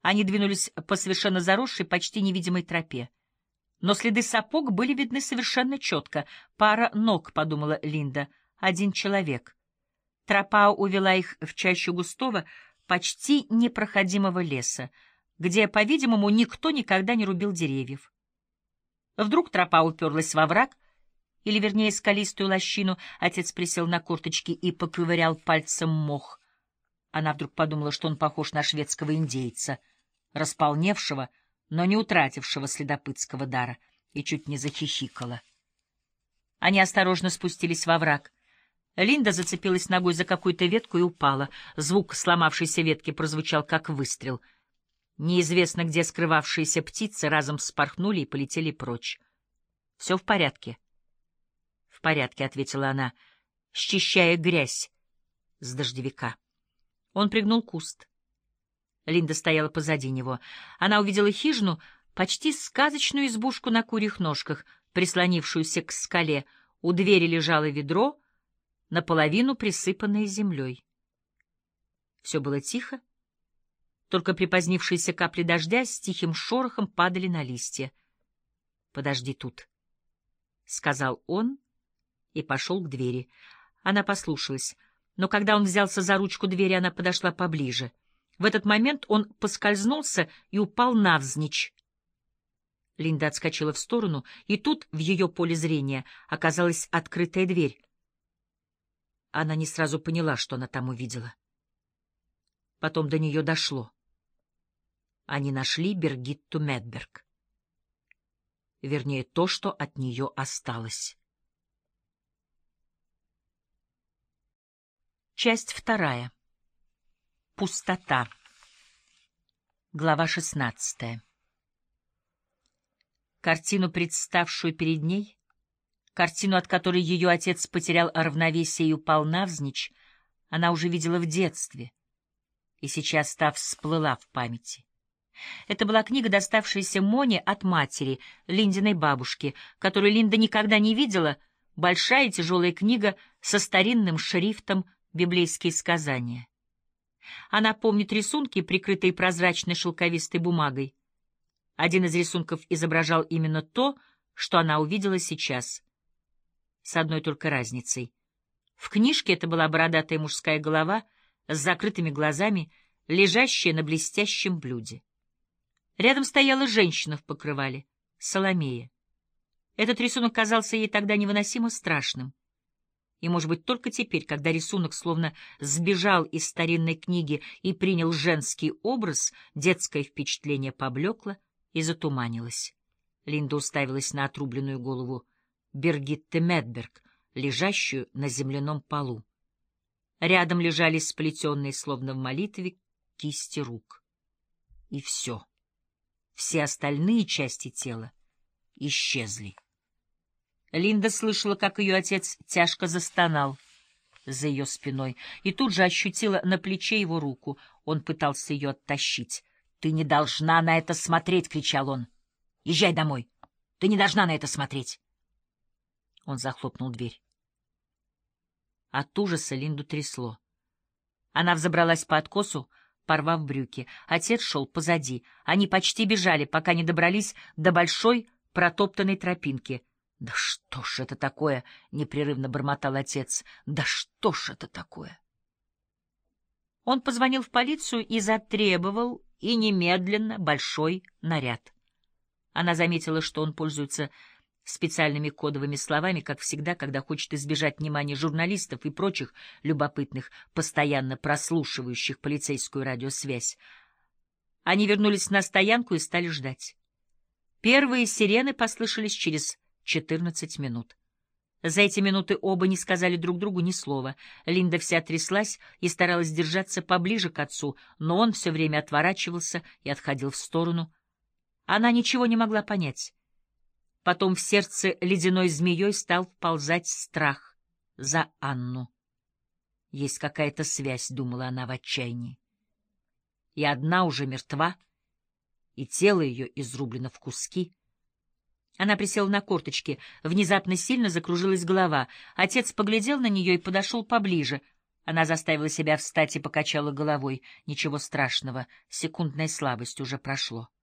Они двинулись по совершенно заросшей, почти невидимой тропе. Но следы сапог были видны совершенно четко. «Пара ног», — подумала Линда, — «один человек». Тропа увела их в чащу густого, почти непроходимого леса, где, по-видимому, никто никогда не рубил деревьев. Вдруг тропа уперлась во враг, или, вернее, скалистую лощину. Отец присел на корточки и поковырял пальцем мох. Она вдруг подумала, что он похож на шведского индейца, располневшего, но не утратившего следопытского дара, и чуть не захихикала. Они осторожно спустились во враг. Линда зацепилась ногой за какую-то ветку и упала. Звук сломавшейся ветки прозвучал, как выстрел. Неизвестно, где скрывавшиеся птицы разом вспорхнули и полетели прочь. — Все в порядке? — В порядке, — ответила она, счищая грязь с дождевика. Он пригнул куст. Линда стояла позади него. Она увидела хижину, почти сказочную избушку на курьих ножках, прислонившуюся к скале. У двери лежало ведро, наполовину присыпанное землей. Все было тихо, только припозднившиеся капли дождя с тихим шорохом падали на листья. — Подожди тут, — сказал он и пошел к двери. Она послушалась, но когда он взялся за ручку двери, она подошла поближе. В этот момент он поскользнулся и упал навзничь. Линда отскочила в сторону, и тут в ее поле зрения оказалась открытая дверь. Она не сразу поняла, что она там увидела. Потом до нее дошло. Они нашли Бергитту Медберг. Вернее, то, что от нее осталось. Часть 2. Пустота. Глава 16. Картину, представшую перед ней, картину, от которой ее отец потерял равновесие и упал навзничь, она уже видела в детстве, и сейчас та всплыла в памяти. Это была книга, доставшаяся Моне от матери, Линдиной бабушки, которую Линда никогда не видела, большая тяжелая книга со старинным шрифтом «Библейские сказания». Она помнит рисунки, прикрытые прозрачной шелковистой бумагой. Один из рисунков изображал именно то, что она увидела сейчас, с одной только разницей. В книжке это была бородатая мужская голова с закрытыми глазами, лежащая на блестящем блюде. Рядом стояла женщина в покрывале, Соломея. Этот рисунок казался ей тогда невыносимо страшным. И, может быть, только теперь, когда рисунок словно сбежал из старинной книги и принял женский образ, детское впечатление поблекло и затуманилось. Линда уставилась на отрубленную голову Бергитты Медберг, лежащую на земляном полу. Рядом лежали сплетенные, словно в молитве, кисти рук. И все. Все остальные части тела исчезли. Линда слышала, как ее отец тяжко застонал за ее спиной, и тут же ощутила на плече его руку. Он пытался ее оттащить. — Ты не должна на это смотреть! — кричал он. — Езжай домой! Ты не должна на это смотреть! Он захлопнул дверь. От ужаса Линду трясло. Она взобралась по откосу, порвав брюки. Отец шел позади. Они почти бежали, пока не добрались до большой протоптанной тропинки. — Да что ж это такое? — непрерывно бормотал отец. — Да что ж это такое? Он позвонил в полицию и затребовал, и немедленно, большой наряд. Она заметила, что он пользуется специальными кодовыми словами, как всегда, когда хочет избежать внимания журналистов и прочих любопытных, постоянно прослушивающих полицейскую радиосвязь. Они вернулись на стоянку и стали ждать. Первые сирены послышались через 14 минут. За эти минуты оба не сказали друг другу ни слова. Линда вся тряслась и старалась держаться поближе к отцу, но он все время отворачивался и отходил в сторону. Она ничего не могла понять. Потом в сердце ледяной змеей стал вползать страх за Анну. Есть какая-то связь, думала она в отчаянии. И одна уже мертва, и тело ее изрублено в куски. Она присела на корточки, внезапно сильно закружилась голова. Отец поглядел на нее и подошел поближе. Она заставила себя встать и покачала головой. Ничего страшного, секундная слабость уже прошло.